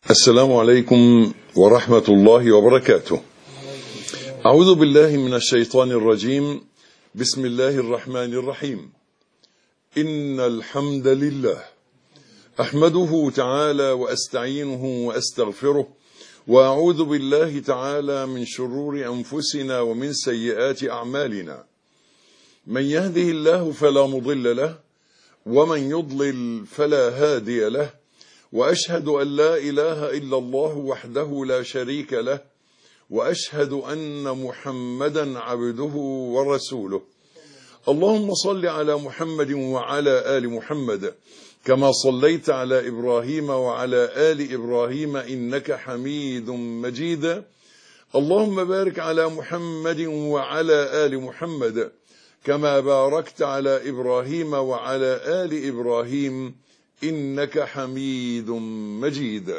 السلام عليكم ورحمة الله وبركاته. أعوذ بالله من الشيطان الرجيم. بسم الله الرحمن الرحيم. إن الحمد لله أحمده تعالى وأستعينه وأستغفره، وأعوذ بالله تعالى من شرور أنفسنا ومن سيئات أعمالنا. من يهده الله فلا مضل له، ومن يضلل فلا هادي له، وأشهد أن لا إله إلا الله وحده لا شريك له، وأشهد أن محمدا عبده ورسوله. اللهم صل على محمد وعلى آل محمد كما صليت على إبراهيم وعلى آل إبراهيم إنك حميد مجيد. اللهم بارك على محمد وعلى آل محمد كما باركت على إبراهيم وعلى آل إبراهيم إنك حميد مجيد.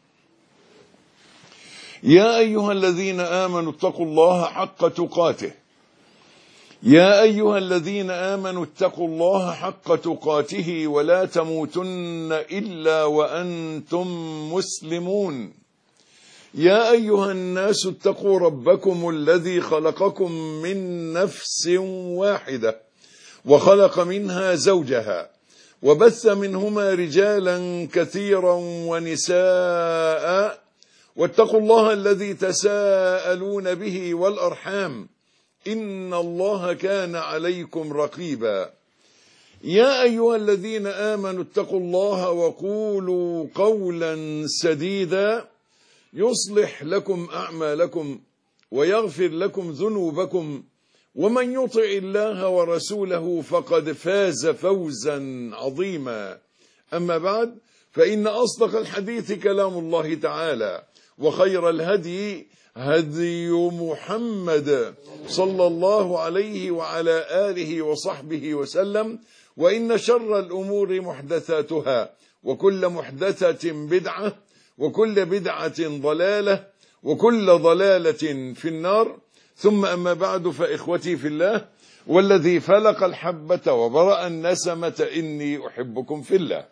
يا أيها الذين آمنوا اتقوا الله حق تقاته. يا أيها الذين آمنوا اتقوا الله حق تقاته ولا تموتن إلا وأنتم مسلمون. يا أيها الناس اتقوا ربكم الذي خلقكم من نفس واحدة وخلق منها زوجها وبث منهما رجالا كثيرا ونساء، واتقوا الله الذي تساءلون به والأرحام إن الله كان عليكم رقيبا. يا أيها الذين آمنوا اتقوا الله وقولوا قولا سديدا يصلح لكم أعمالكم ويغفر لكم ذنوبكم، ومن يطع الله ورسوله فقد فاز فوزا عظيما. أما بعد، فإن أصدق الحديث كلام الله تعالى، وخير الهدي هدي محمد صلى الله عليه وعلى آله وصحبه وسلم، وإن شر الأمور محدثاتها، وكل محدثة بدعة، وكل بدعة ضلالة، وكل ضلالة في النار. ثم أما بعد، فإخوتي في الله، والذي فلق الحبة وبرأ النسمة إني أحبكم في الله،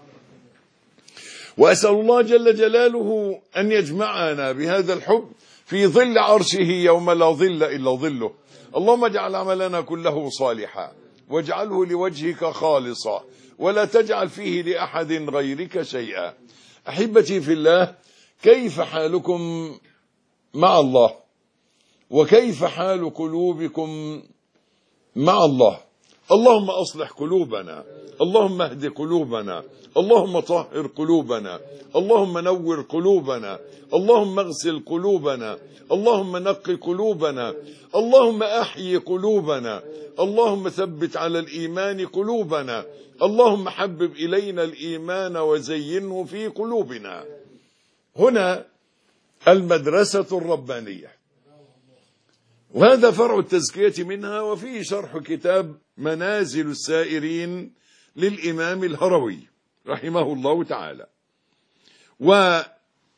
وأسأل الله جل جلاله أن يجمعنا بهذا الحب في ظل عرشه يوم لا ظل إلا ظله. اللهم اجعل عملنا كله صالحا، واجعله لوجهك خالصا، ولا تجعل فيه لأحد غيرك شيئا. أحبتي في الله، كيف حالكم مع الله؟ وكيف حال قلوبكم مع الله؟ اللهم أصلح قلوبنا، اللهم اهد قلوبنا، اللهم طهر قلوبنا، اللهم نور قلوبنا، اللهم اغسل قلوبنا، اللهم نقي قلوبنا، اللهم أحيي قلوبنا، اللهم ثبت على الإيمان قلوبنا، اللهم حبب إلينا الإيمان وزينه في قلوبنا. هنا المدرسة الربانية، وهذا فرع التزكية منها، وفيه شرح كتاب منازل السائرين للإمام الهروي رحمه الله تعالى. وقبل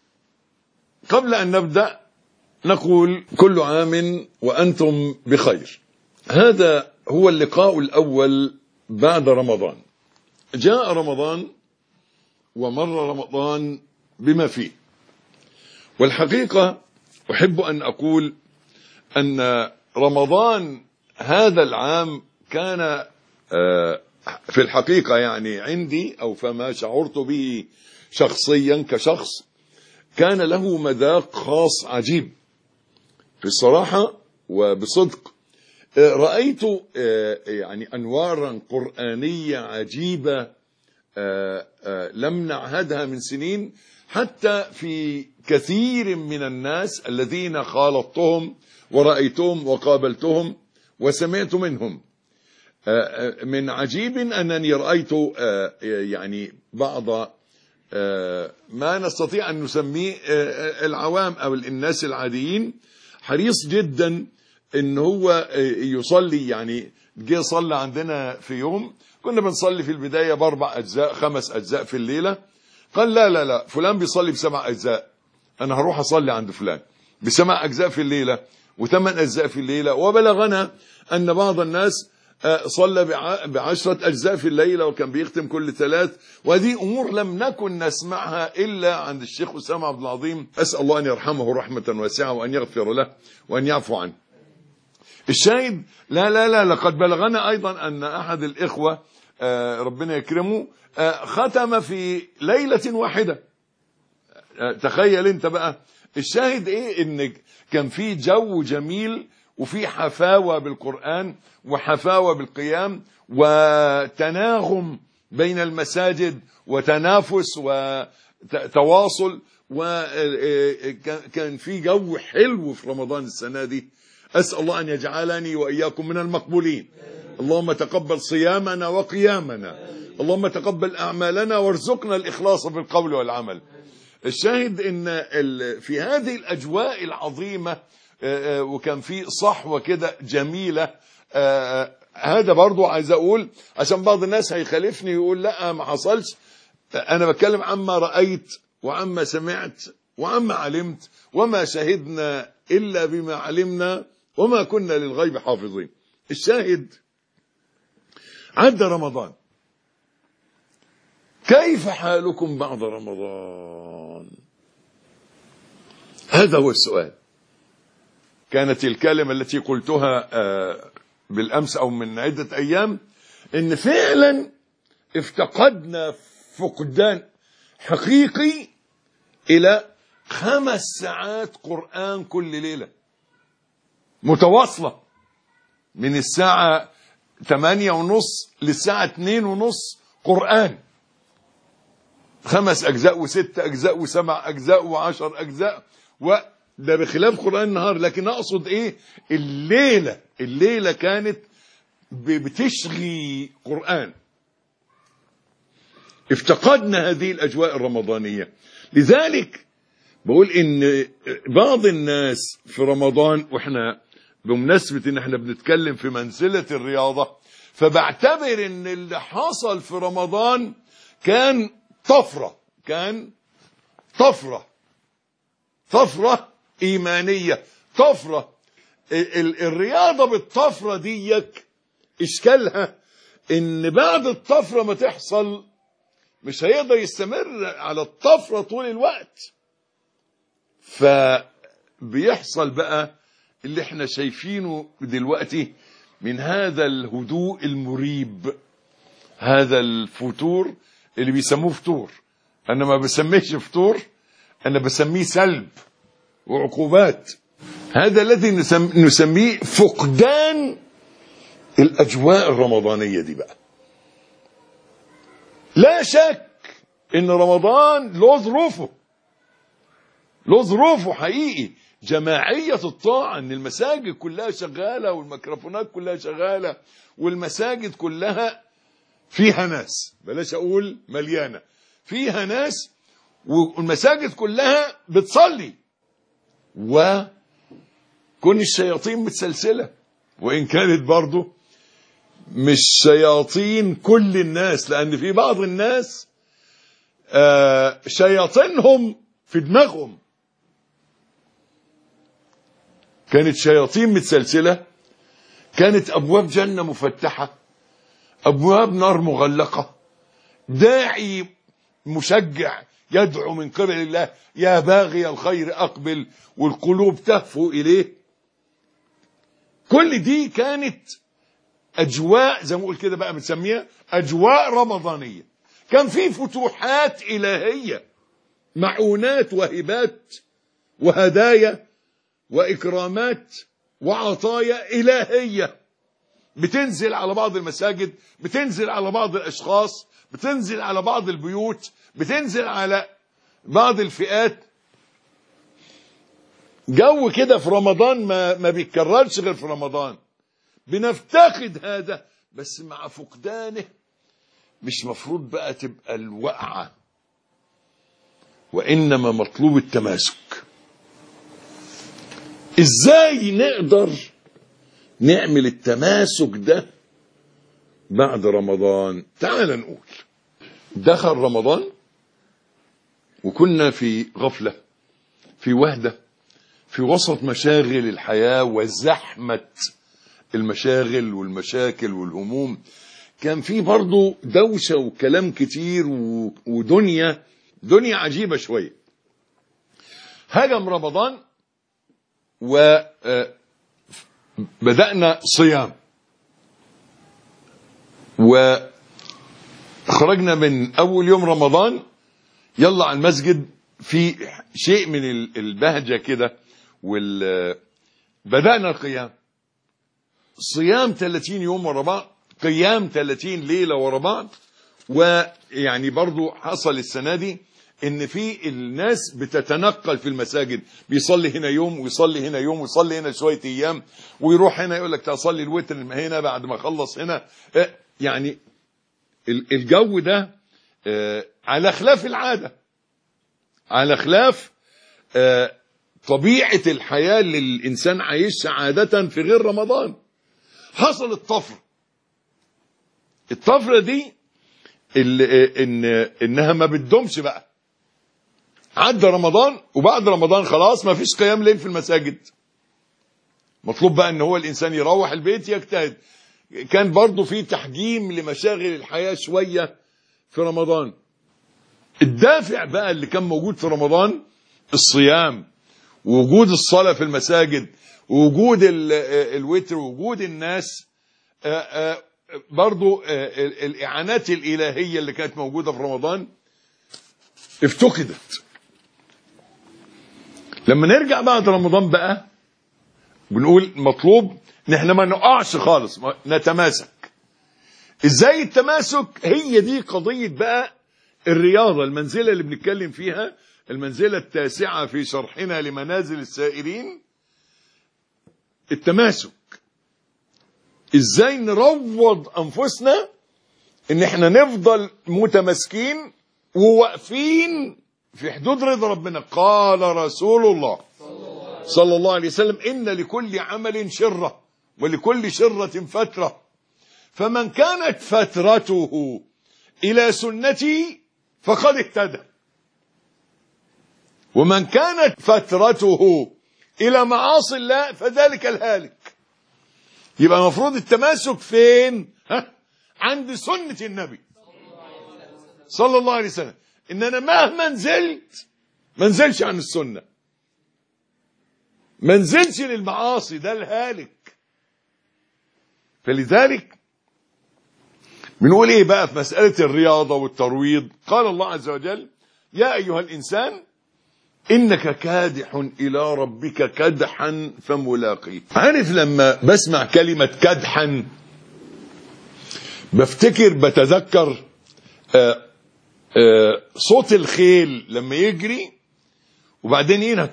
أن نبدأ نقول كل عام وأنتم بخير. هذا هو اللقاء الأول بعد رمضان. جاء رمضان ومر رمضان بما فيه، والحقيقة أحب أن أقول أن رمضان هذا العام كان في الحقيقة يعني عندي، أو فما شعرت به شخصيا كشخص، كان له مذاق خاص عجيب في الصراحة وبصدق. رأيت يعني أنوارا قرآنية عجيبة لم نعهدها من سنين، حتى في كثير من الناس الذين خالطتهم ورأيتهم وقابلتهم وسمعت منهم. من عجيب أنني رأيت يعني بعض ما نستطيع أن نسميه العوام أو الناس العاديين حريص جدا أن هو يصلي. يعني جه صلى عندنا في يوم، كنا بنصلي في البداية ب4 أجزاء 5 أجزاء في الليلة. قال لا فلان بيصلي ب7 أجزاء، أنا هروح أصلي عند فلان ب7 أجزاء في الليلة و8 أجزاء في الليلة. وبلغنا أن بعض الناس صلى ب10 أجزاء في الليلة وكان بيختم كل 3. وهذه أمور لم نكن نسمعها إلا عند الشيخ أسامة عبد العظيم، أسأل الله أن يرحمه رحمة واسعة وأن يغفر له وأن يعفو عنه. الشاهد لا لقد بلغنا أيضا أن أحد الإخوة ربنا يكرمه ختم في ليلة واحدة. تخيل انت بقى. الشاهد ايه؟ ان كان في جو جميل وفي حفاوة بالقرآن وحفاوة بالقيام وتناغم بين المساجد وتنافس وتواصل، وكان في جو حلو في رمضان السنة دي. أسأل الله أن يجعلني وإياكم من المقبولين. اللهم تقبل صيامنا وقيامنا، اللهم تقبل أعمالنا وارزقنا الإخلاص في القول والعمل. الشاهد ان في هذه الأجواء العظيمة وكان في صحوة كده جميلة. هذا برضو عايز أقول عشان بعض الناس هيخالفني يقول لا ما حصلش. أنا بتكلم عما رأيت وعما سمعت وعما علمت، وما شهدنا إلا بما علمنا وما كنا للغيب حافظين. الشاهد عدى رمضان، كيف حالكم بعد رمضان؟ هذا هو السؤال. كانت الكلمة التي قلتها بالأمس أو من عدة أيام إن فعلا افتقدنا فقدان حقيقي إلى 5 ساعات قرآن كل ليلة متواصلة من الساعة 8:30 للساعة 2:30 قرآن، 5 أجزاء و6 أجزاء و7 أجزاء و10 أجزاء، وده بخلاف قرآن النهار. لكن أقصد إيه؟ الليلة كانت بتشغي قرآن. افتقدنا هذه الأجواء الرمضانية. لذلك بقول إن بعض الناس في رمضان، وإحنا بمناسبة إن إحنا بنتكلم في منزلة الرياضة، فبعتبر إن اللي حصل في رمضان كان طفرة إيمانية، طفرة. الرياضة بالطفرة ديك إشكالها إن بعد الطفرة ما تحصل مش هيقدر يستمر على الطفرة طول الوقت، فبيحصل بقى اللي احنا شايفينه دلوقتي من هذا الهدوء المريب، هذا الفتور اللي بيسموه فتور. أنا ما بسميهش فتور، أنا بسميه سلب وعقوبات. هذا الذي نسميه فقدان الأجواء الرمضانية دي بقى. لا شك إن رمضان له ظروفه حقيقي. جماعية الطاعة، إن المساجد كلها شغالة والميكروفونات كلها شغالة والمساجد كلها فيها ناس، بلاش أقول مليانة، فيها ناس والمساجد كلها بتصلي، وكن الشياطين متسلسلة، وإن كانت برضو مش شياطين كل الناس، لأن في بعض الناس شياطينهم في دماغهم. كانت شياطين متسلسلة، كانت أبواب جنة مفتحة، أبواب نار مغلقة، داعي مشجع يدعو من قبل الله يا باغي الخير أقبل، والقلوب تهفو إليه. كل دي كانت أجواء زي ما أقول كده بقى بنسميها أجواء رمضانية. كان في فتوحات إلهية، معونات وهبات وهدايا وإكرامات وعطايا إلهية بتنزل على بعض المساجد، بتنزل على بعض الأشخاص، بتنزل على بعض البيوت، بتنزل على بعض الفئات. جو كده في رمضان ما بيتكررش غير في رمضان. بنفتقد هذا، بس مع فقدانه مش مفروض بقى تبقى الوقعة، وإنما مطلوب التماسك. إزاي نقدر نعمل التماسك ده بعد رمضان؟ تعال نقول دخل رمضان وكنا في غفلة، في وهدة، في وسط مشاغل الحياة وزحمة المشاغل والمشاكل والهموم، كان في برضو دوشة وكلام كتير ودنيا عجيبة شوية. هجم رمضان وبدأنا صيام، وخرجنا من أول يوم رمضان يلا على المسجد في شيء من البهجة كده، بدأنا القيام، صيام 30 يوم ورا بعض، قيام 30 ليلة ورا بعض. ويعني برضو حصل السنة دي ان في الناس بتتنقل في المساجد، بيصلي هنا يوم ويصلي هنا يوم ويصلي هنا شوية ايام ويروح هنا يقول لك تصلي الوتر هنا بعد ما خلص هنا. يعني الجو ده على خلاف العادة، على خلاف طبيعة الحياة اللي الإنسان عايشها عادة في غير رمضان. حصل الطفرة دي إنها ما بتدومش بقى. عدى رمضان وبعد رمضان خلاص ما فيش قيام ليل في المساجد، مطلوب بقى إن هو الإنسان يروح البيت يجتهد. كان برضو في تحجيم لمشاغل الحياة شوية في رمضان. الدافع بقى اللي كان موجود في رمضان الصيام، ووجود الصلاة في المساجد، ووجود الوتر، ووجود الناس، برضو الإعانات الإلهية اللي كانت موجودة في رمضان افتقدت. لما نرجع بعد رمضان بقى بنقول مطلوب ان احنا ما نقعش خالص، نتماسك. ازاي التماسك؟ هي دي قضية بقى الرياضة، المنزلة اللي بنتكلم فيها، المنزلة التاسعة في شرحنا لمنازل السائرين، التماسك. ازاي نروض انفسنا ان احنا نفضل متماسكين وواقفين في حدود رضا ربنا. قال رسول الله صلى الله عليه وسلم: إن لكل عمل شرة ولكل شرة فترة، فمن كانت فترته إلى سنتي فقد اهتدى، ومن كانت فترته إلى معاصي الله فذلك الهالك. يبقى المفروض التماسك فين؟ عند سنة النبي صلى الله عليه وسلم. إن أنا مهما نزلت ما نزلش عن السنة، ما نزلش للمعاصي، ده الهالك. فلذلك بنقول ايه بقى في مسألة الرياضة والترويض؟ قال الله عز وجل: يا أيها الإنسان إنك كادح إلى ربك كدحا فملاقيه. عارف لما بسمع كلمة كدحا بتذكر صوت الخيل لما يجري وبعدين هنا،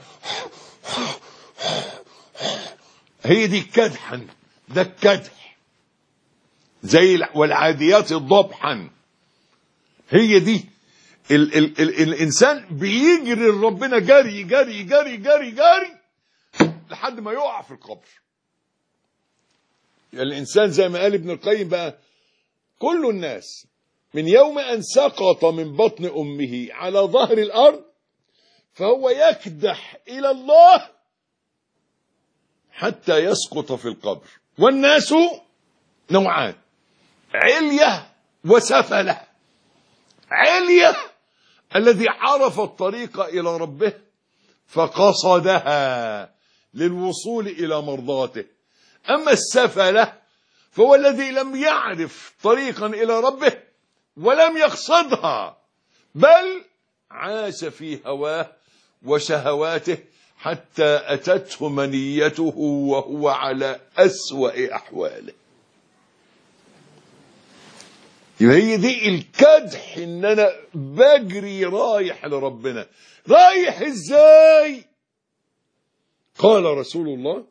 هي دي كدحا، ده الكدح. زي والعاديات ضبحا، هي دي الانسان بيجري لربنا جري جري جري جري جري لحد ما يقع في القبر. يعني الانسان زي ما قال ابن القيم بقى: كل الناس من يوم ان سقط من بطن امه على ظهر الارض فهو يكدح الى الله حتى يسقط في القبر. والناس نوعان: علية وسفلة. علية الذي عرف الطريق إلى ربه فقصدها للوصول إلى مرضاته. أما السفلة فهو الذي لم يعرف طريقا إلى ربه ولم يقصدها، بل عاش في هواه وشهواته حتى أتته منيته وهو على أسوأ أحواله. يبقى هي دي الكدح، ان انا بجري رايح لربنا. رايح ازاي؟ قال رسول الله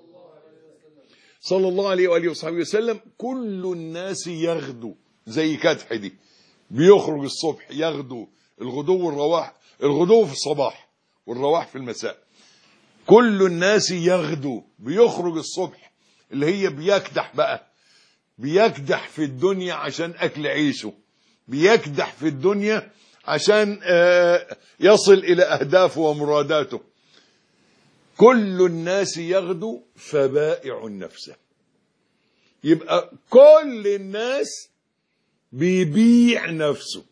صلى الله عليه وآله وصحبه وسلم: كل الناس يغدو. زي كدح دي بيخرج الصبح يغدو، الغدو والرواح، الغدو في الصباح والرواح في المساء. كل الناس يغدو، بيخرج الصبح اللي هي بيكدح بقى، بيكدح في الدنيا عشان أكل عيشه، بيكدح في الدنيا عشان يصل إلى أهدافه ومراداته. كل الناس يغدو فبائع نفسه. يبقى كل الناس بيبيع نفسه.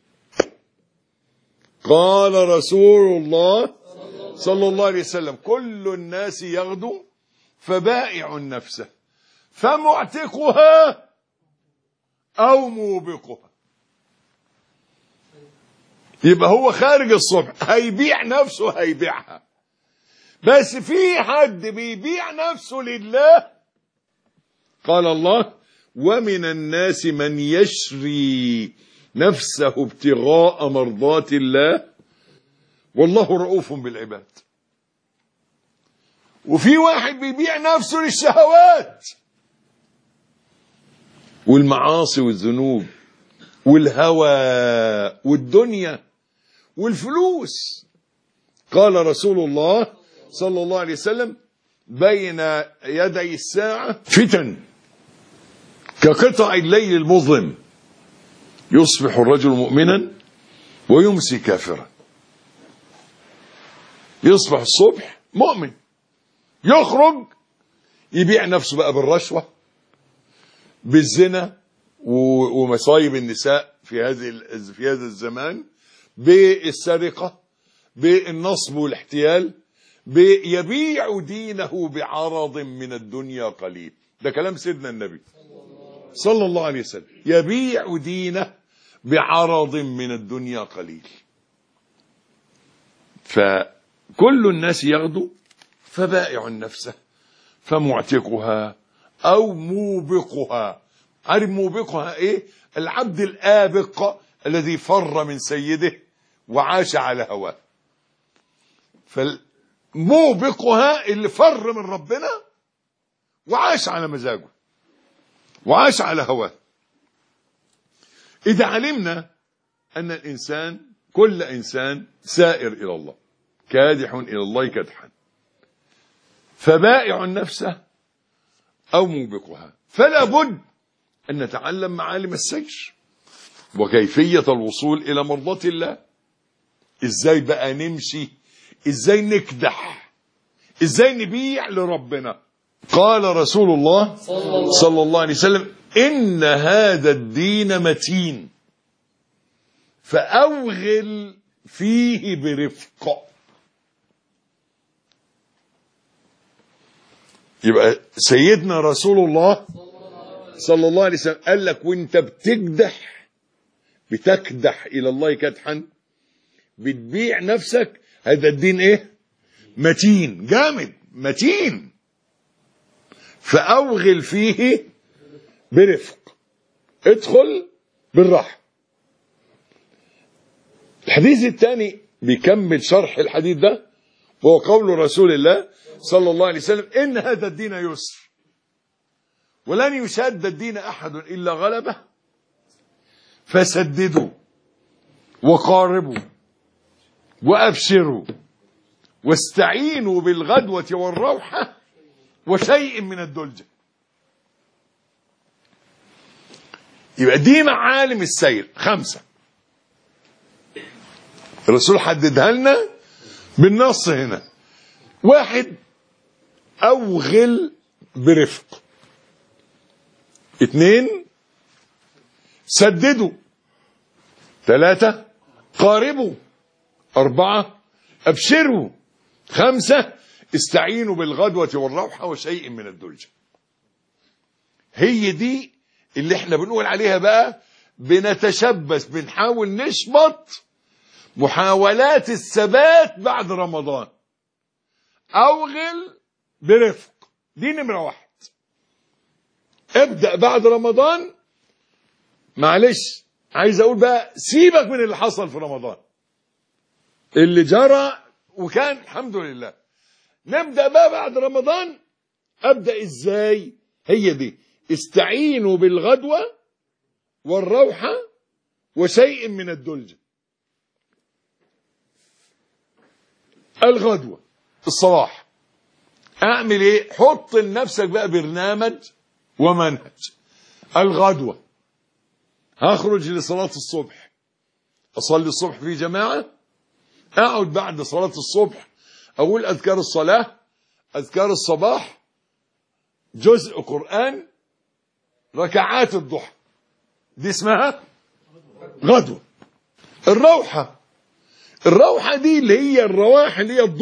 قال رسول الله صلى الله عليه وسلم: كل الناس يغدو فبائع نفسه فمعتقها أو موبقها. يبقى هو خارج الصبح هيبيع نفسه، هيبيعها، بس في حد بيبيع نفسه لله. قال الله: ومن الناس من يشري نفسه ابتغاء مرضات الله والله رؤوف بالعباد. وفي واحد بيبيع نفسه للشهوات والمعاصي والذنوب والهوى والدنيا والفلوس. قال رسول الله صلى الله عليه وسلم: بين يدي الساعة فتن كقطع الليل المظلم، يصبح الرجل مؤمنا ويمسي كافرا. يصبح الصبح مؤمن، يخرج يبيع نفسه بقى بالرشوة، بالزنا ومصايب النساء في هذا الزمان، بالسرقة، بالنصب والاحتيال، يبيع دينه بعرض من الدنيا قليل. ده كلام سيدنا النبي صلى الله عليه وسلم، يبيع دينه بعرض من الدنيا قليل. فكل الناس يغدو فبائع نفسه فمعتقها أو موبقها. عارف موبقها ايه؟ العبد الآبق الذي فر من سيده وعاش على هواه. فالموبقها اللي فر من ربنا وعاش على مزاجه وعاش على هواه. إذا علمنا أن الإنسان، كل إنسان سائر إلى الله، كادح إلى الله كدحا، فبائع نفسه أو موبقها، فلا بد أن نتعلم معالم السير وكيفية الوصول إلى مرضاة الله. إزاي بقى نمشي، إزاي نكدح، إزاي نبيع لربنا. قال رسول الله صلى الله عليه وسلم: إن هذا الدين متين فأوغل فيه برفق. يبقى سيدنا رسول الله صلى الله عليه وسلم قال لك وانت بتكدح إلى الله كدحا، بتبيع نفسك، هذا الدين ايه؟ متين، جامد، متين، فأوغل فيه برفق، ادخل بالراحة. الحديث الثاني بيكمل شرح الحديث ده، وهو قول رسول الله صلى الله عليه وسلم: إن هذا الدين يسر ولن يشاد الدين أحد إلا غلبه فسددوا وقاربوا وأبشروا واستعينوا بالغدوة والروحة وشيء من الدلجة. يبقى دي معالم السير 5 الرسول حددها لنا بالنص هنا. 1: أوغل برفق. 2: سددوا. 3: قاربوا. 4: أبشروا. 5: استعينوا بالغدوة والروحة وشيء من الدلجة. هي دي اللي احنا بنقول عليها بقى، بنتشبث، بنحاول نشبط محاولات الثبات بعد رمضان. أوغل برفق، دي نمرة 1. ابدأ بعد رمضان، معلش عايز اقول بقى سيبك من اللي حصل في رمضان، اللي جرى وكان الحمد لله. نبدأ بقى بعد رمضان. ابدأ ازاي؟ هي دي: استعينوا بالغدوة والروحة وشيء من الدلجة. الغدوة الصباح، اعمل ايه؟ حط لنفسك بقى برنامج ومنهج. الغدوة، هخرج لصلاة الصبح، أصلي الصبح في جماعة، أقعد بعد صلاة الصبح أقول أذكار الصلاة، أذكار الصباح، جزء قرآن، ركعات الضحى دي اسمها غدوة. الروحة دي اللي هي الرواح اللي هي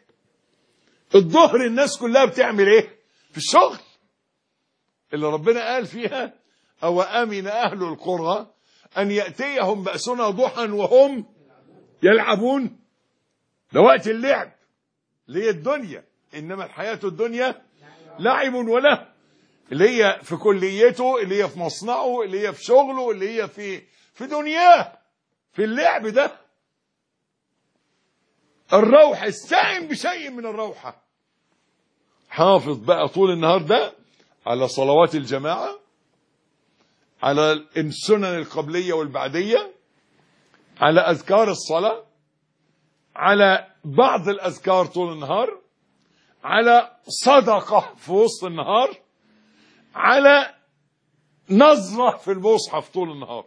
الظهر الناس كلها بتعمل ايه في الشغل اللي ربنا قال فيها أو أمن أهل القرى أن يأتيهم بأسنا ضحى وهم يلعبون. ده وقت اللعب اللي هي الدنيا، إنما الحياة الدنيا لعب وله، اللي هي في كليته، اللي هي في مصنعه، اللي هي في شغله، اللي هي في دنياه، في اللعب ده. الروحة استعن بشيء من الروحة. حافظ بقى طول النهار ده على صلوات الجماعة، على السنن القبلية والبعدية، على أذكار الصلاة، على بعض الأذكار طول النهار، على صدقة في وسط النهار، على نظرة في المصحف طول النهار.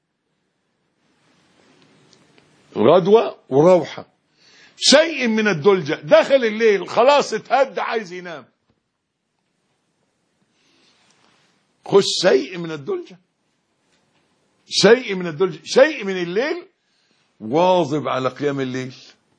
غدوة وروحة. شيء من الدلجة، دخل الليل خلاص اتهد عايز ينام، خش شيء من الدلجة، شيء من الليل. واظب على قيام الليل.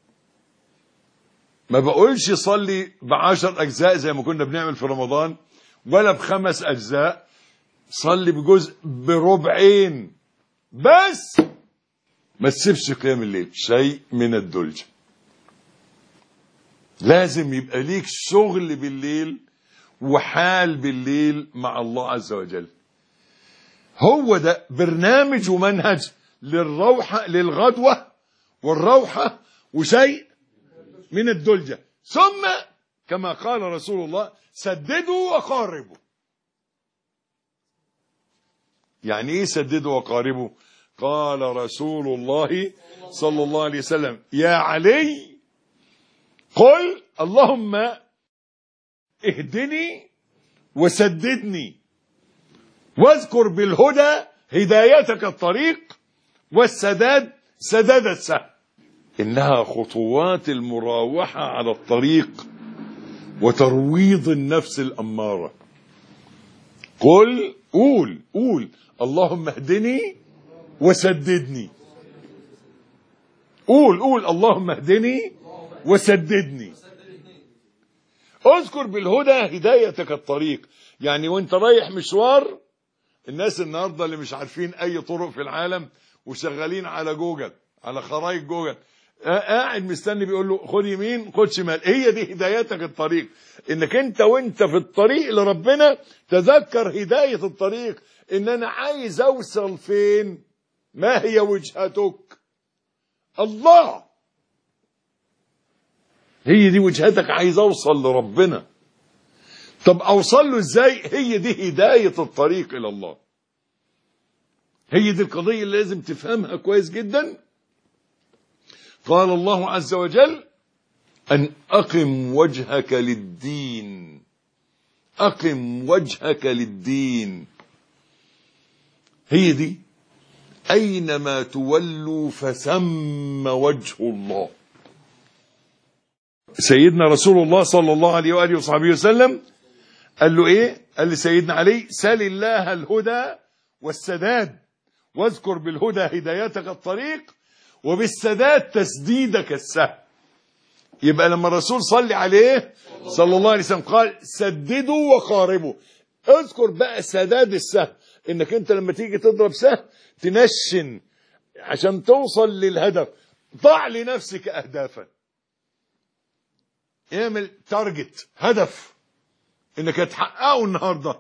ما بقولش صلي ب10 أجزاء زي ما كنا بنعمل في رمضان، ولا ب5 أجزاء. صلي بجزء، بربعين بس، ما تسيبش قيام الليل. شيء من الدلجة. لازم يبقى ليك شغل بالليل وحال بالليل مع الله عز وجل. هو ده برنامج ومنهج للغدوة والروحة وشيء من الدلجة. ثم كما قال رسول الله سددوا وقاربوا. يعني ايه سددوا وقاربوا؟ قال رسول الله صلى الله عليه وسلم يا علي قل اللهم اهدني وسددني واذكر بالهدى هدايتك الطريق والسداد سداد السهم. إنها خطوات المراوحة على الطريق وترويض النفس الأمارة. قول اللهم اهدني وسددني. قول اللهم اهدني وسددني. اذكر بالهدى هدايتك الطريق. يعني وانت رايح مشوار، الناس النهارده اللي مش عارفين اي طرق في العالم وشغالين على جوجل، على خرائط جوجل، قاعد مستني بيقول له خد يمين خد شمال. هي دي هدايتك الطريق، انك انت وانت في الطريق لربنا تذكر هداية الطريق، ان انا عايز اوصل فين. ما هي وجهتك؟ الله. هي دي وجهتك، عايز اوصل لربنا. طب اوصل له ازاي؟ هي دي هداية الطريق الى الله. هي دي القضية اللي لازم تفهمها كويس جدا. قال الله عز وجل أن أقم وجهك للدين. أقم وجهك للدين. هي دي أينما تولوا فثم وجه الله. سيدنا رسول الله صلى الله عليه وآله وصحبه وسلم قال له إيه؟ قال لسيدنا علي سل الله الهدى والسداد واذكر بالهدى هدايتك الطريق وبالسداد تسديدك السهم. يبقى لما الرسول صلي عليه صلى الله عليه وسلم قال سددوا وقاربوا، اذكر بقى سداد السهم، انك انت لما تيجي تضرب سهم تنشن عشان توصل للهدف. ضع لنفسك اهدافا، اعمل تارجت، هدف انك هتحققه النهارده.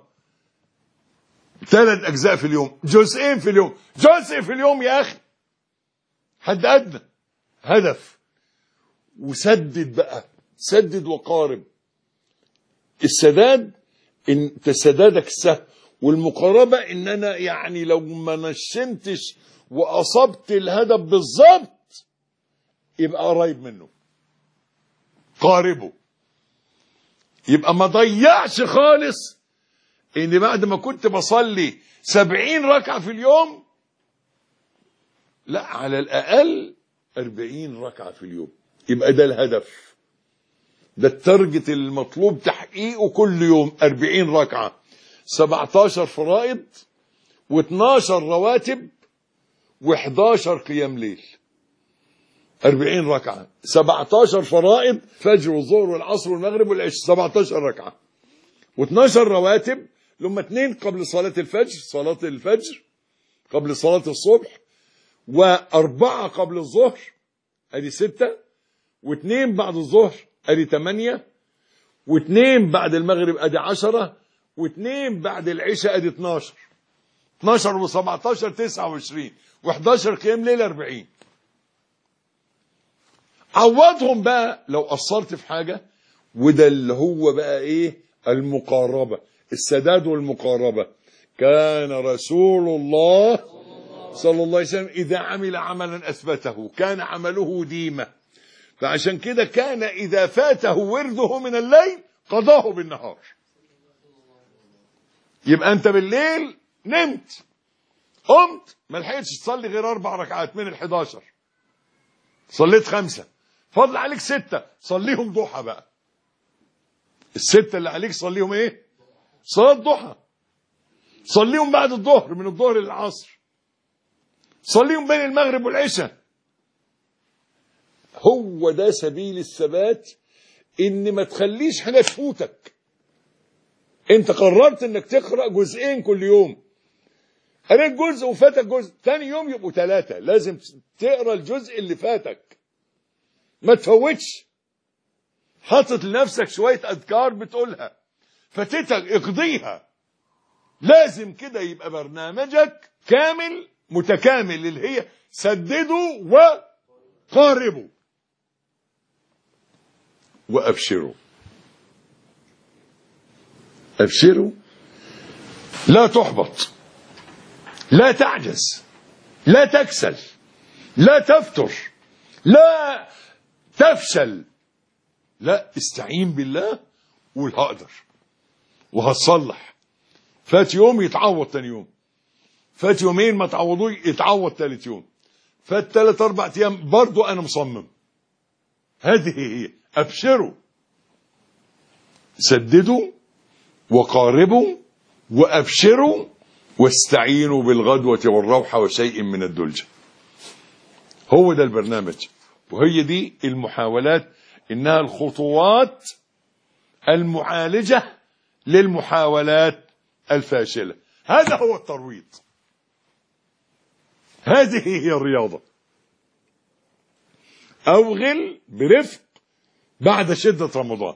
3 أجزاء في اليوم، جزئين في اليوم، جزء في اليوم يا اخي، حد ادنى هدف. وسدد بقى، سدد وقارب. السداد انت سدادك السهم، والمقاربة ان انا يعني لو ما نشنتش واصبت الهدف بالظبط يبقى قريب منه. قاربه، يبقى ما ضيعش خالص. ان بعد ما كنت بصلي 70 ركعة في اليوم، لا على الاقل 40 ركعة في اليوم. يبقى ده الهدف، ده التارجت المطلوب تحقيقه كل يوم. 40 ركعة 17 فرائض و12 رواتب و11 قيام ليل، 40 ركعة. 17 فرائض، فجر والظهر والعصر والمغرب والعشاء، 17 ركعة، و12 رواتب لما 2 قبل صلاة الفجر، صلاة الفجر قبل صلاة الصبح، و4 قبل الظهر ادي 6، و2 بعد الظهر ادي 8، و2 بعد المغرب ادي 10، و2 بعد العشاء ادي 12. 12 و17 29، و11 قيام ليل 40. عوضهم بقى لو قصرت في حاجة، وده اللي هو بقى ايه؟ المقاربة، السداد والمقاربة. كان رسول الله صلى الله عليه وسلم إذا عمل عملا أثبته كان عمله ديمة، فعشان كده كان إذا فاته ورده من الليل قضاه بالنهار. يبقى أنت بالليل نمت، قمت ما لحقتش تصلي غير 4 ركعات من ال11، صليت 5، فضل عليك 6، صليهم ضحى بقى. ال6 اللي عليك صليهم ايه؟ صلاة ضحى. صليهم بعد الظهر، من الظهر للعصر، صليهم بين المغرب والعشاء. هو ده سبيل الثبات، ان ما تخليش حاجة تفوتك. انت قررت انك تقرأ جزئين كل يوم، قريت جزء وفاتك جزء، ثاني يوم يبقوا 3، لازم تقرأ الجزء اللي فاتك، ما تفوتش. حاطط لنفسك شوية أذكار بتقولها، فاتتك اقضيها. لازم كده يبقى برنامجك كامل متكامل، اللي هي سددوا وقاربوا وأبشروا. أبشروا، لا تحبط، لا تعجز، لا تكسل، لا تفتر، لا تفشل. لا، استعين بالله وقول هقدر وهتصلح. فات يوم يتعوض تاني يوم، فات يومين ما تعوضوش يتعوض تالت يوم، فات 3 4 ايام برضو انا مصمم. هذه هي ابشروا، سددوا وقاربوا وابشروا واستعينوا بالغدوة والروحة وشيء من الدلجة. هو ده البرنامج، وهي دي المحاولات، إنها الخطوات المعالجة للمحاولات الفاشلة. هذا هو الترويض، هذه هي الرياضة. أوغل برفق بعد شدة رمضان،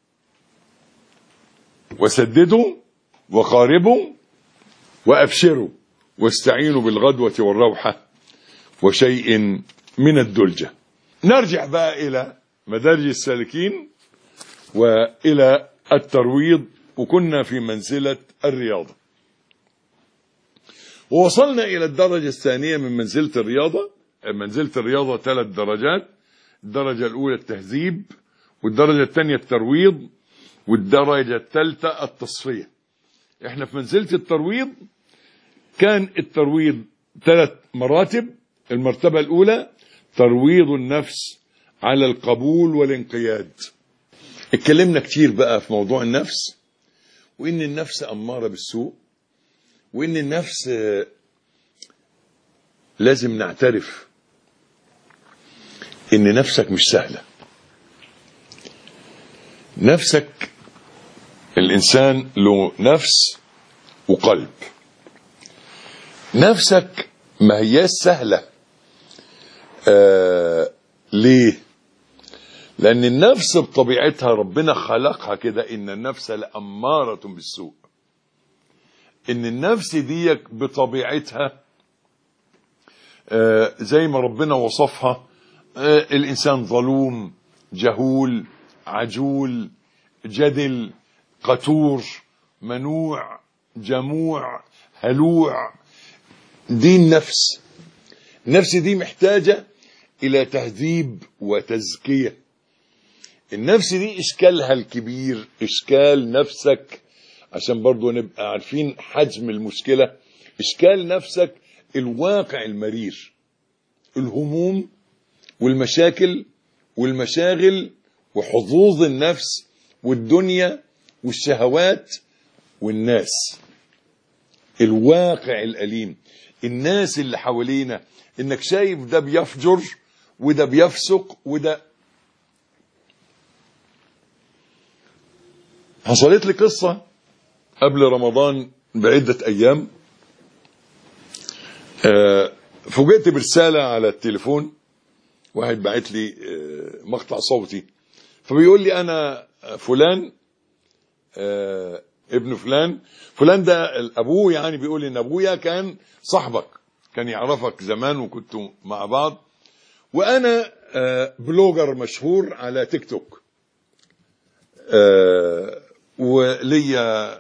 وسددوا وقاربوا وأبشروا واستعينوا بالغدوة والروحة وشيء من الدلجة. نرجع بقى إلى مدارج السالكين وإلى الترويض، وكنا في منزلة الرياضة، ووصلنا إلى الدرجة الثانية من منزلة الرياضة. منزلة الرياضة 3 درجات، الدرجة الأولى التهذيب، والدرجة الثانية الترويض، والدرجة الثالثة التصفية. احنا في منزلة الترويض. كان الترويض 3 مراتب. المرتبة الأولى ترويض النفس على القبول والانقياد. اتكلمنا كتير بقى في موضوع النفس، وإن النفس أمارة بالسوء، وإن النفس لازم نعترف إن نفسك مش سهلة. نفسك، الإنسان له نفس وقلب. نفسك ما هي سهلة. ليه؟ لأن النفس بطبيعتها ربنا خلقها كده، إن النفس لأمارة بالسوء. إن النفس دي بطبيعتها زي ما ربنا وصفها، الإنسان ظلوم، جهول، عجول، جدل، قتور، منوع، جموع، هلوع. دي النفس. النفس دي محتاجة إلى تهذيب وتزكية. النفس دي إشكالها الكبير إشكال نفسك، عشان برضو نبقى عارفين حجم المشكلة. إشكال نفسك الواقع المرير، الهموم والمشاكل والمشاغل وحظوظ النفس والدنيا والشهوات والناس. الواقع الأليم، الناس اللي حوالينا، انك شايف ده بيفجر وده بيفسق وده. حصلت لي قصة قبل رمضان بعدة أيام. فوجئت برسالة على التليفون، واحد بعت لي مقطع صوتي، فبيقول لي أنا فلان ابن فلان ده أبوه، يعني بيقول إن أبويا كان صاحبك، كان يعرفك زمان وكنتوا مع بعض، وأنا بلوجر مشهور على تيك توك، وليا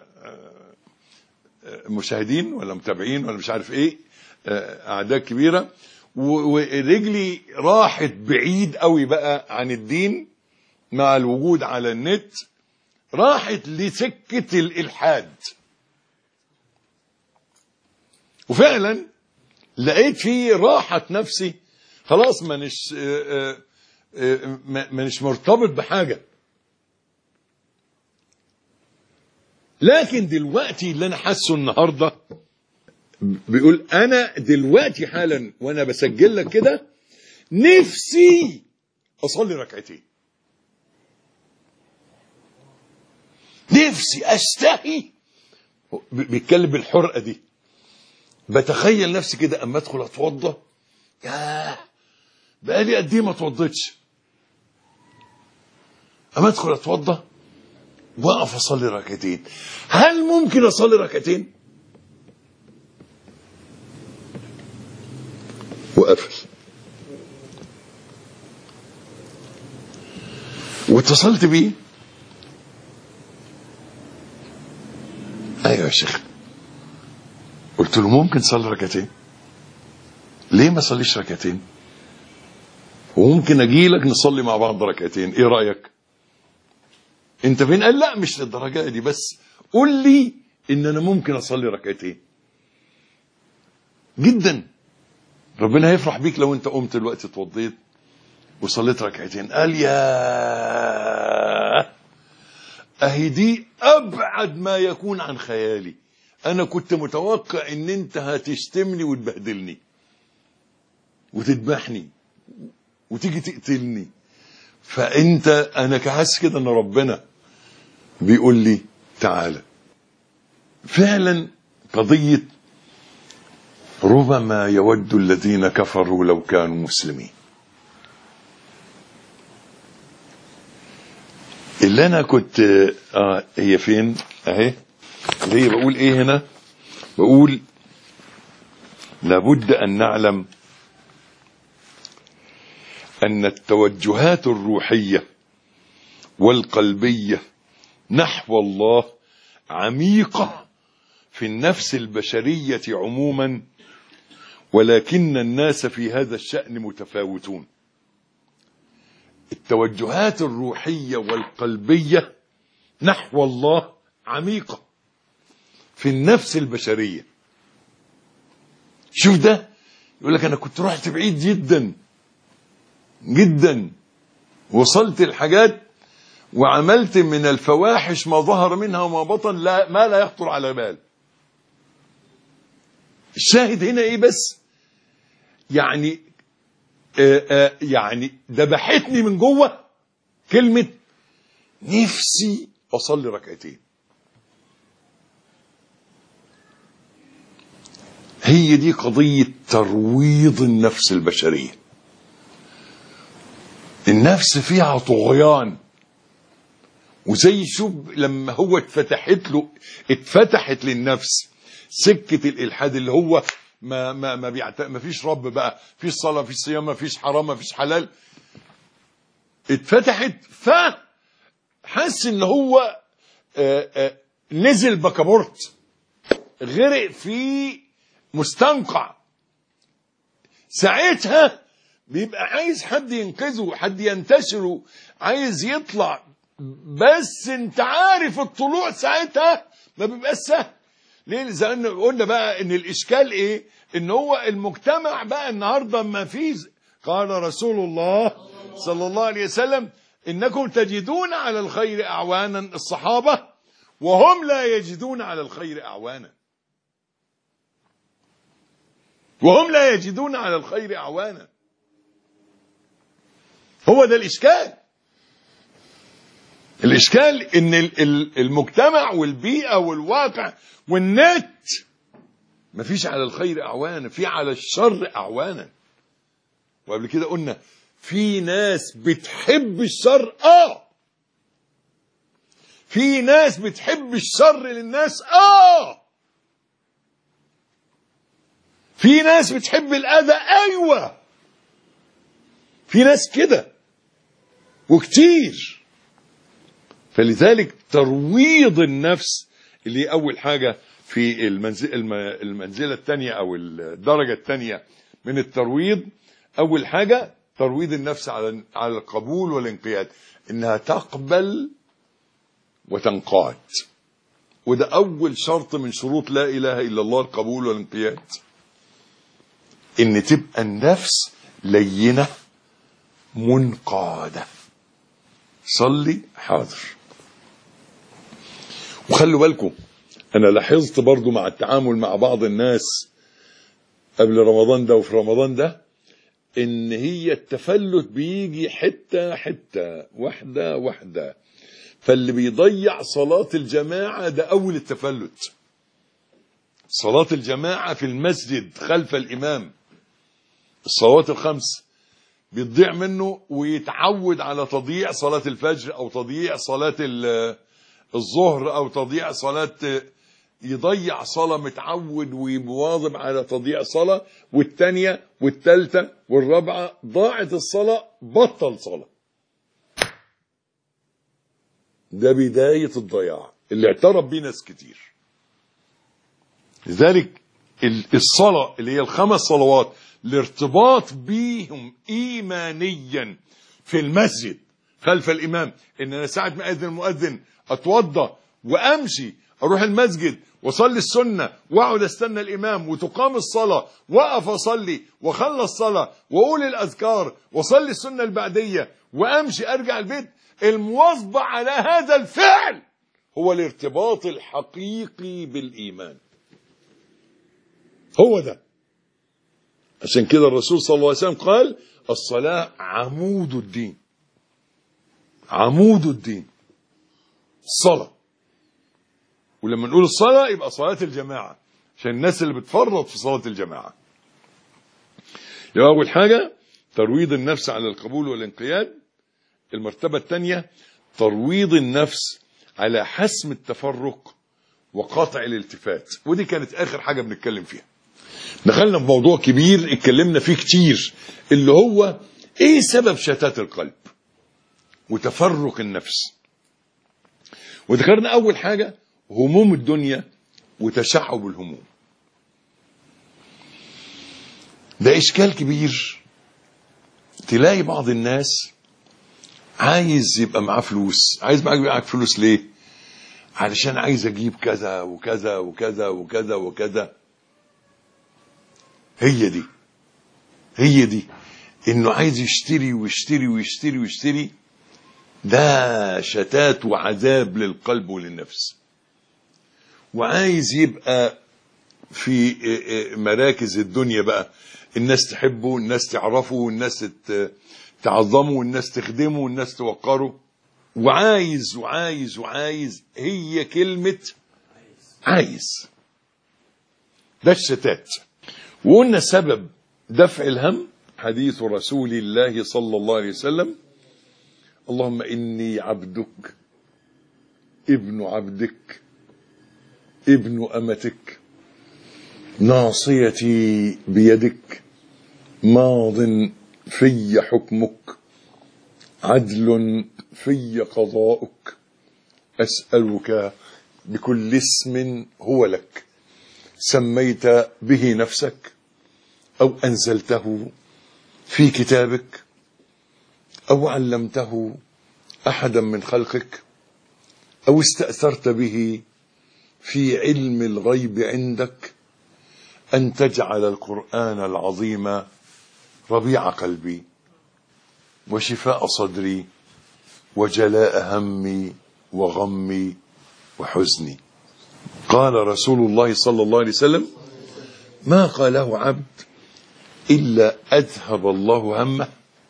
مشاهدين ولا متابعين ولا مش عارف ايه، اعداد كبيره، ورجلي راحت بعيد قوي بقى عن الدين مع الوجود على النت، راحت لسكه الالحاد. وفعلا لقيت فيه راحه نفسي، خلاص مانيش مرتبط بحاجه. لكن دلوقتي اللي انا حاسه النهارده، بيقول انا دلوقتي حالا وانا بسجل لك كده نفسي اصلي ركعتين، نفسي اشتهي. بيتكلم بالحرقه دي، بتخيل نفسي كده اما ادخل اتوضى، ياه بقالي قد ايه ما اتوضيتش، اما ادخل اتوضى واقف اصلي ركعتين. هل ممكن اصلي ركعتين؟ وقفل. واتصلت بيه، ايوه يا شيخ. قلت له ممكن تصلي ركعتين؟ ليه ما صليش ركعتين؟ وممكن اجي لك نصلي مع بعض ركعتين، ايه رايك؟ انت فين؟ قال لا مش للدرجه دي، بس قول لي ان انا ممكن اصلي ركعتين. جدا ربنا هيفرح بيك لو انت قمت دلوقتي اتوضيت وصليت ركعتين. قال يا اهي دي ابعد ما يكون عن خيالي، انا كنت متوقع ان انت هتشتمني وتبهدلني وتذبحني وتيجي تقتلني، فانت انا كحس كده ان ربنا بيقول لي تعالى. فعلا قضية ربما يود الذين كفروا لو كانوا مسلمين. اللي انا كنت هي فين اهي، اللي هي بقول ايه هنا، بقول لابد ان نعلم ان التوجهات الروحية والقلبية نحو الله عميقة في النفس البشرية عموما، ولكن الناس في هذا الشأن متفاوتون. التوجهات الروحية والقلبية نحو الله عميقة في النفس البشرية. شوف ده يقول لك أنا كنت رحت بعيد جدا جدا، وصلت الحاجات وعملت من الفواحش ما ظهر منها وما بطن ما لا يخطر على بال. الشاهد هنا ايه بس؟ يعني يعني دبحتني من جوه كلمة نفسي أصلي ركعتين. هي دي قضية ترويض النفس البشرية. النفس فيها طغيان، وزي شوف لما هو اتفتحت للنفس سكة الإلحاد، اللي هو ما فيش رب بقى، فيش صلاة، فيش صيام، ما فيش حرام، ما فيش حلال، اتفتحت فحس ان هو نزل بكابورت، غرق في مستنقع. ساعتها بيبقى عايز حد ينقذه، حد ينتشره، عايز يطلع، بس انت عارف الطلوع ساعتها ما بيبقى سهل. ليه؟ زي ما قلنا بقى ان الاشكال ايه؟ ان هو المجتمع بقى النهارده ما فيش. قال رسول الله صلى الله عليه وسلم انكم تجدون على الخير اعوانا، الصحابه، وهم لا يجدون على الخير اعوانا. وهم لا يجدون على الخير أعوانا. هو ده الإشكال. الإشكال إن المجتمع والبيئة والواقع والنت مفيش على الخير أعوانا، في على الشر أعوانا. وقبل كده قلنا في ناس بتحب الشر، في ناس بتحب الشر للناس، في ناس بتحب الأذى، أيوة، في ناس كده وكتير. فلذلك ترويض النفس اللي أول حاجة في المنزلة الثانية أو الدرجة الثانية من الترويض، أول حاجة ترويض النفس على القبول والانقياد، إنها تقبل وتنقاد. وده أول شرط من شروط لا إله إلا الله، القبول والانقياد، إن تبقى النفس لينة منقادة. صلي حاضر. وخلوا بالكم، أنا لاحظت برضو مع التعامل مع بعض الناس قبل رمضان ده وفي رمضان ده، إن هي التفلت بيجي حتة حتة، واحدة واحدة. فاللي بيضيع صلاة الجماعة ده أول التفلت. صلاة الجماعة في المسجد خلف الإمام، الصلوات الخمس بيضيع منه، ويتعود على تضييع صلاة الفجر أو تضييع صلاة الظهر أو تضييع صلاة، يضيع صلاة، متعود ويواظب على تضييع صلاة، والتانية والتالتة والرابعة ضاعت الصلاة، بطل صلاة. ده بداية الضياع اللي اعترف بيه ناس كتير. لذلك الصلاة اللي هي الخمس صلوات، الارتباط بيهم إيمانيا في المسجد خلف الإمام، إن أنا ساعة ما أذن المؤذن أتوضى وأمشي أروح المسجد وصلي السنة وأقعد أستنى الإمام، وتقام الصلاة وأقف أصلي وخلص صلاة وأقول الأذكار وصلي السنة البعدية وأمشي أرجع البيت. المواظبة على هذا الفعل هو الارتباط الحقيقي بالإيمان. هو ده. عشان كده الرسول صلى الله عليه وسلم قال: الصلاة عمود الدين. عمود الدين الصلاة. ولما نقول الصلاة يبقى صلاة الجماعة، عشان الناس اللي بتفرط في صلاة الجماعة. يبقى أول حاجة ترويض النفس على القبول والانقياد. المرتبة الثانية ترويض النفس على حسم التفرق وقاطع الالتفات. ودي كانت آخر حاجة بنتكلم فيها. دخلنا في موضوع كبير اتكلمنا فيه كتير، اللي هو ايه سبب شتات القلب وتفرق النفس. وذكرنا أول حاجة هموم الدنيا وتشعب الهموم. ده إشكال كبير. تلاقي بعض الناس عايز يبقى معاه فلوس. عايز معاك فلوس ليه؟ علشان عايز أجيب كذا وكذا وكذا وكذا وكذا. هي دي إنه عايز يشتري ويشتري ويشتري ويشتري. ده شتات وعذاب للقلب وللنفس. وعايز يبقى في مراكز الدنيا بقى، الناس تحبه، الناس تعرفه، والناس تعظمه، والناس تخدمه، والناس توقره. وعايز وعايز وعايز، هي كلمة عايز. ده الشتات. وقلنا سبب دفع الهم حديث رسول الله صلى الله عليه وسلم: اللهم إني عبدك ابن عبدك ابن أمتك ناصيتي بيدك ماض في حكمك عدل في قضاؤك أسألك بكل اسم هو لك سميت به نفسك أو أنزلته في كتابك أو علمته أحدا من خلقك أو استأثرت به في علم الغيب عندك أن تجعل القرآن العظيم ربيع قلبي وشفاء صدري وجلاء همي وغمي وحزني. قال رسول الله صلى الله عليه وسلم: ما قاله عبد إلا أذهب الله همه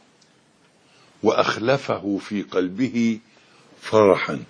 وأخلفه في قلبه فرحا.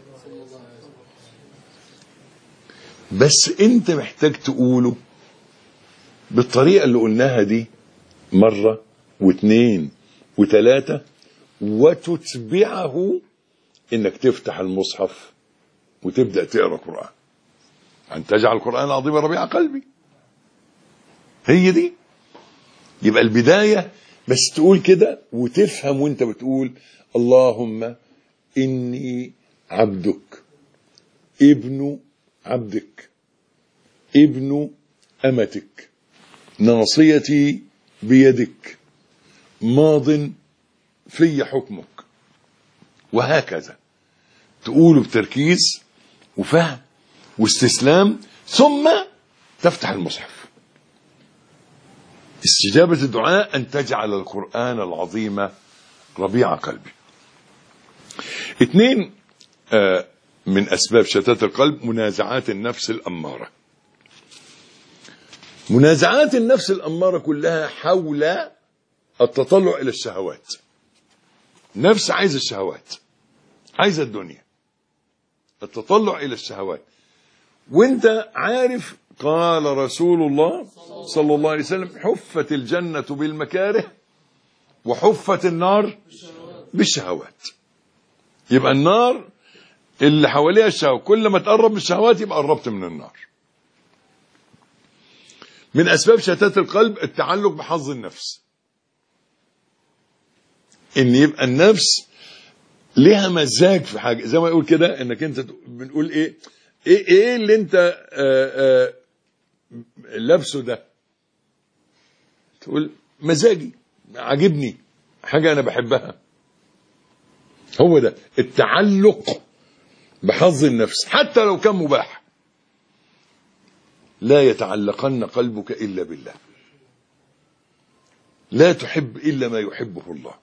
بس أنت محتاج تقوله بالطريقة اللي قلناها دي مرة واثنين وثلاثة، وتتبعه إنك تفتح المصحف وتبدأ تقرأ قرآن. أن تجعل القرآن العظيم ربيع قلبي، هي دي. يبقى البداية بس تقول كده وتفهم وانت بتقول اللهم إني عبدك ابن عبدك ابن أمتك ناصيتي بيدك ماض في حكمك، وهكذا تقوله بتركيز وفهم واستسلام، ثم تفتح المصحف. استجابة الدعاء أن تجعل القرآن العظيم ربيع قلبي. 2 من أسباب شتات القلب منازعات النفس الأمارة. منازعات النفس الأمارة كلها حول التطلع إلى الشهوات. نفس عايز الشهوات، عايز الدنيا، التطلع إلى الشهوات. وانت عارف قال رسول الله صلى الله عليه وسلم حفت الجنة بالمكاره وحفت النار بالشهوات. يبقى النار اللي حواليها الشهوات، كل ما تقرب من الشهوات يبقى قربت من النار. من أسباب شتات القلب التعلق بحظ النفس، ان يبقى النفس لها مزاج في حاجة، زي ما يقول كده انك انت بنقول ايه اللي انت لابسه ده، تقول مزاجي عجبني، حاجة انا بحبها. هو ده التعلق بحظ النفس حتى لو كان مباح. لا يتعلقن قلبك إلا بالله، لا تحب إلا ما يحبه الله.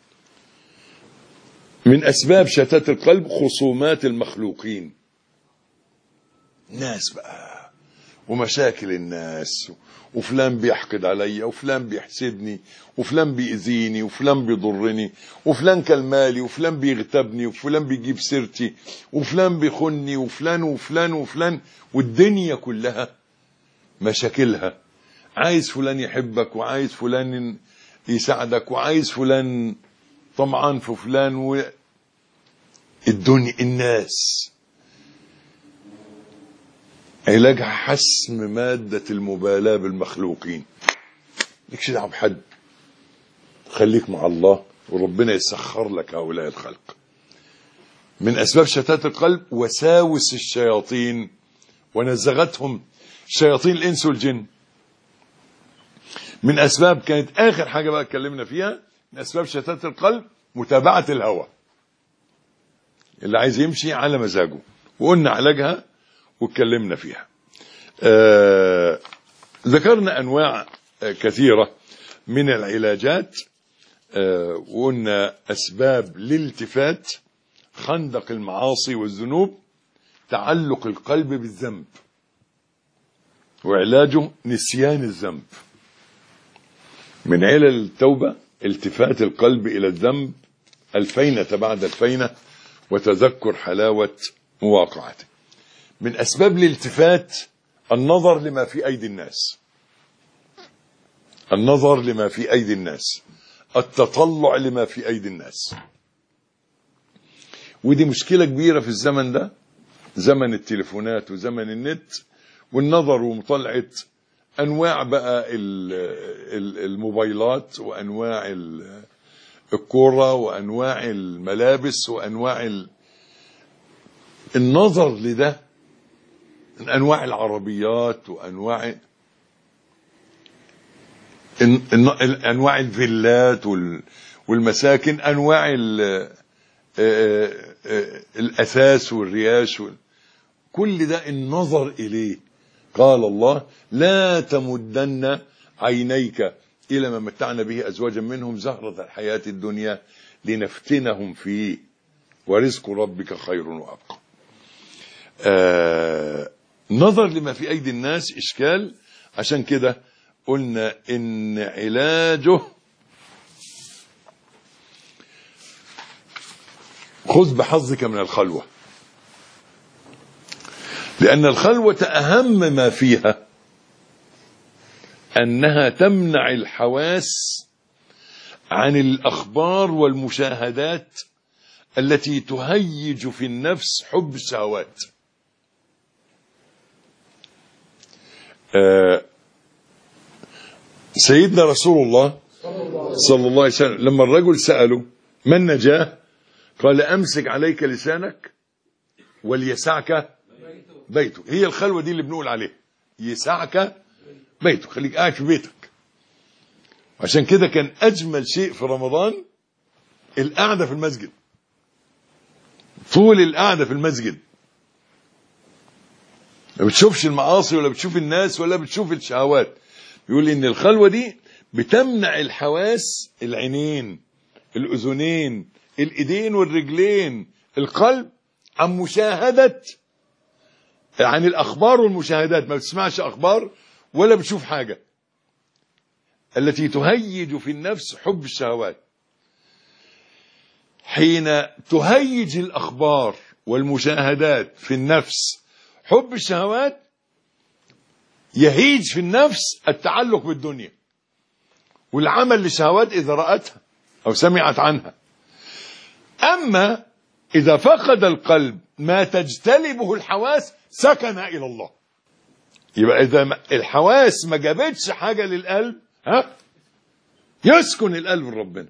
من أسباب شتات القلب خصومات المخلوقين، ناس بقى ومشاكل الناس، وفلان بيحقد علي، وفلان بيحسدني، وفلان بيأذيني، وفلان بيضرني، وفلان كالمالي، وفلان بيغتابني، وفلان بيجيب سيرتي، وفلان بيخني، وفلان وفلان وفلان، والدنيا كلها مشاكلها. عايز فلان يحبك، وعايز فلان يساعدك، وعايز فلان طمعان في فلان، الدنيا الناس علاجها حسم مادة المبالاة بالمخلوقين. مالكش دعوة بحد، خليك مع الله وربنا يسخر لك هؤلاء الخلق. من أسباب شتات القلب وساوس الشياطين ونزغتهم، شياطين الإنس والجن. من أسباب، كانت آخر حاجة بقى اتكلمنا فيها من أسباب شتات القلب متابعة الهوى، اللي عايز يمشي على مزاجه، وقلنا علاجها واتكلمنا فيها. ذكرنا أنواع كثيرة من العلاجات، وقلنا أسباب الالتفات، خندق المعاصي والذنوب، تعلق القلب بالذنب، وعلاجه نسيان الذنب. من علل التوبة التفات القلب إلى الذنب الفينة بعد الفينة وتذكر حلاوة مواقعته. من أسباب الالتفات النظر لما في أيدي الناس، النظر لما في أيدي الناس، التطلع لما في أيدي الناس. ودي مشكلة كبيرة في الزمن ده، زمن التليفونات وزمن النت، والنظر ومطلعة أنواع بقى الموبايلات، وأنواع الكورة، وأنواع الملابس، وأنواع النظر لده، أنواع العربيات، وأنواع أنواع الفيلات والمساكن، أنواع الأثاث والرياش، كل ده النظر إليه. قال الله لا تمدن عينيك إلى ما متعنا به أزواجا منهم زهرة الحياة الدنيا لنفتنهم فيه ورزق ربك خير وأبقى. نظر لما في أيدي الناس إشكال. عشان كده قلنا إن علاجه خذ بحظك من الخلوة، لأن الخلوة أهم ما فيها أنها تمنع الحواس عن الأخبار والمشاهدات التي تهيج في النفس حب الشهوات. سيدنا رسول الله صلى الله عليه وسلم لما الرجل سأله ما النجاة، قال أمسك عليك لسانك وليسعك بيتك. هي الخلوة دي اللي بنقول عليها، يسعك بيتك، خليك قاعد في بيتك. عشان كده كان أجمل شيء في رمضان القعدة في المسجد، طول القعدة في المسجد، ما بتشوفش المعاصي ولا بتشوف الناس ولا بتشوف الشهوات. يقول إن الخلوة دي بتمنع الحواس، العينين، الأذنين، الإيدين والرجلين، القلب، عن مشاهدة، عن الأخبار والمشاهدات. ما بتسمعش أخبار ولا بتشوف حاجة التي تهيج في النفس حب الشهوات. حين تهيج الأخبار والمشاهدات في النفس حب الشهوات، يهيج في النفس التعلق بالدنيا والعمل للشهوات إذا رأتها أو سمعت عنها. أما إذا فقد القلب ما تجتلبه الحواس سكن إلى الله. يبقى إذا الحواس ما جابتش حاجة للقلب، يسكن القلب لربنا،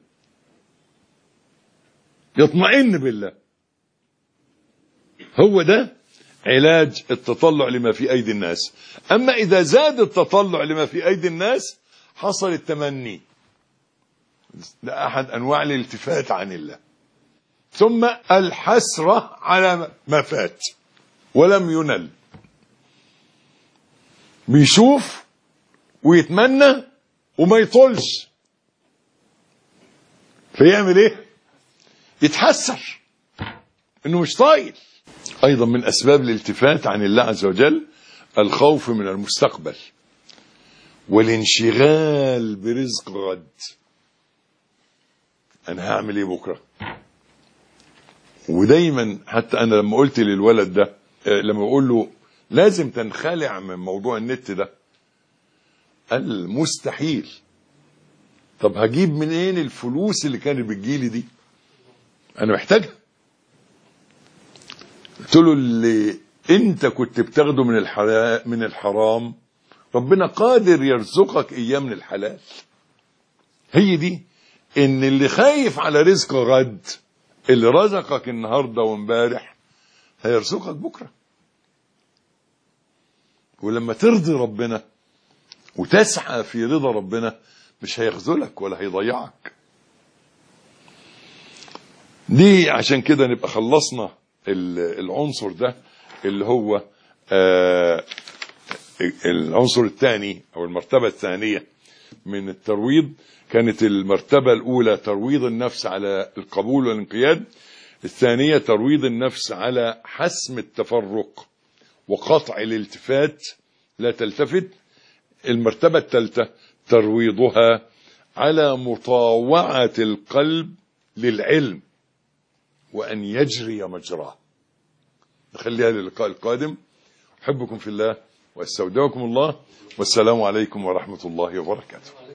يطمئن بالله. هو ده علاج التطلع لما في أيدي الناس. أما إذا زاد التطلع لما في أيدي الناس حصل التمني، ده أحد أنواع الالتفات عن الله، ثم الحسرة على ما فات ولم ينل. بيشوف ويتمنى وما يطولش، فيعمل ايه؟ يتحسر انه مش طايل. ايضا من اسباب الالتفات عن الله عز وجل الخوف من المستقبل والانشغال برزق غد. انا هعمل ايه بكره؟ ودايما حتى انا لما قلت للولد ده، لما بقول له لازم تنخلع من موضوع النت ده، قال مستحيل. طب هجيب منين الفلوس اللي كانت بتجيلي دي؟ انا محتاجها. قلت له اللي انت كنت بتاخده من الحرام ربنا قادر يرزقك اياه من الحلال. هي دي ان اللي خايف على رزق غد، اللي رزقك النهارده وامبارح هيرزقك بكره. ولما ترضي ربنا وتسعى في رضا ربنا مش هيخذلك ولا هيضيعك. دي عشان كده نبقى خلصنا العنصر ده اللي هو العنصر الثاني او المرتبة الثانية من الترويض. كانت المرتبة الاولى ترويض النفس على القبول والانقياد، الثانية ترويض النفس على حسم التفرق وقطع الالتفات، لا تلتفت. المرتبة الثالثة ترويضها على مطاوعة القلب للعلم وأن يجري مجراه. نخليها للقاء القادم. أحبكم في الله واستودعكم الله، والسلام عليكم ورحمة الله وبركاته.